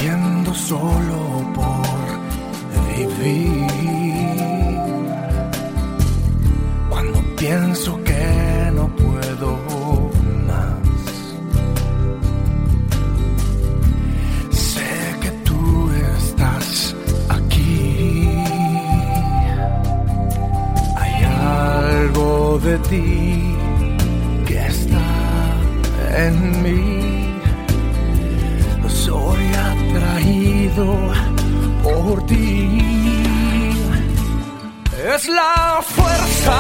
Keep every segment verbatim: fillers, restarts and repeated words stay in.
viviendo solo por vivir. Cuando pienso que no puedo más, sé que tú estás aquí. Hay algo de ti que está en mí. Soy atraído por ti. Es la fuerza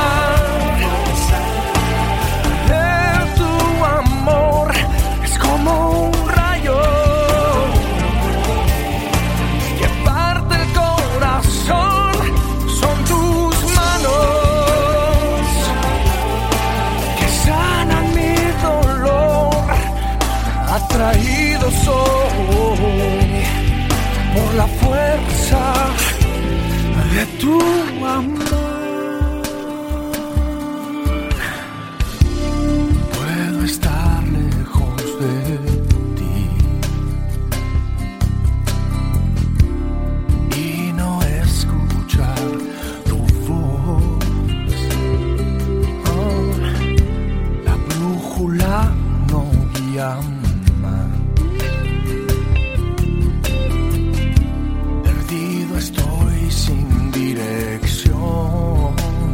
de tu amor. Es como un rayo que parte el corazón. Son tus manos que sanan mi dolor. Atraído soy por la fuerza de tu amor. Puedo estar lejos de ti y no escuchar tu voz. Oh, la brújula no guía. Estoy sin dirección,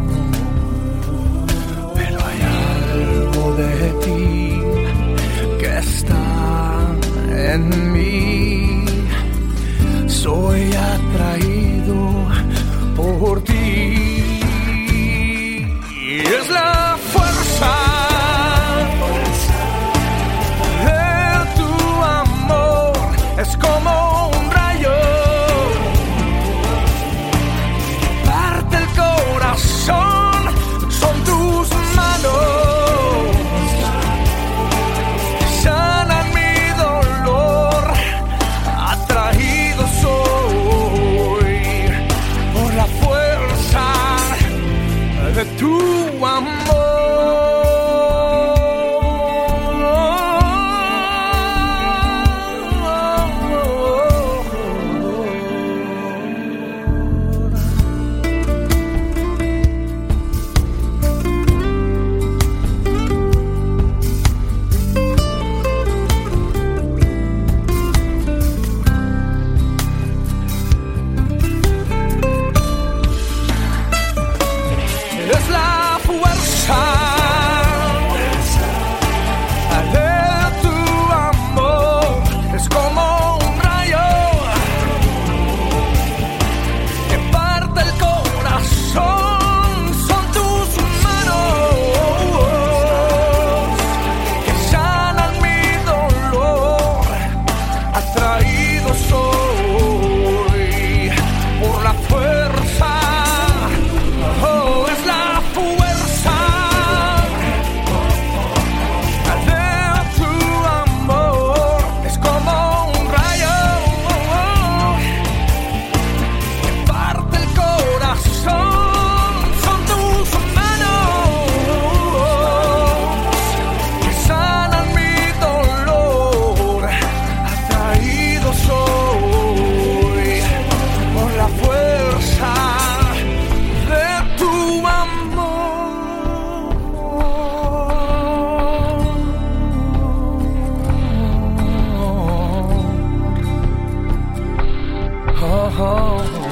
pero hay algo de ti que está en mí. Soy atraído por ti. Y es la fuerza de tu amor. Es como un rayo son tus manos que sanan mi dolor. Atraído soy por la fuerza de tu amor. Es la fuerza de tu amor. Es como un rayo que parte el corazón. Son tus manos que sanan mi dolor. Atraído soy por la fuerza. Oh, oh, oh.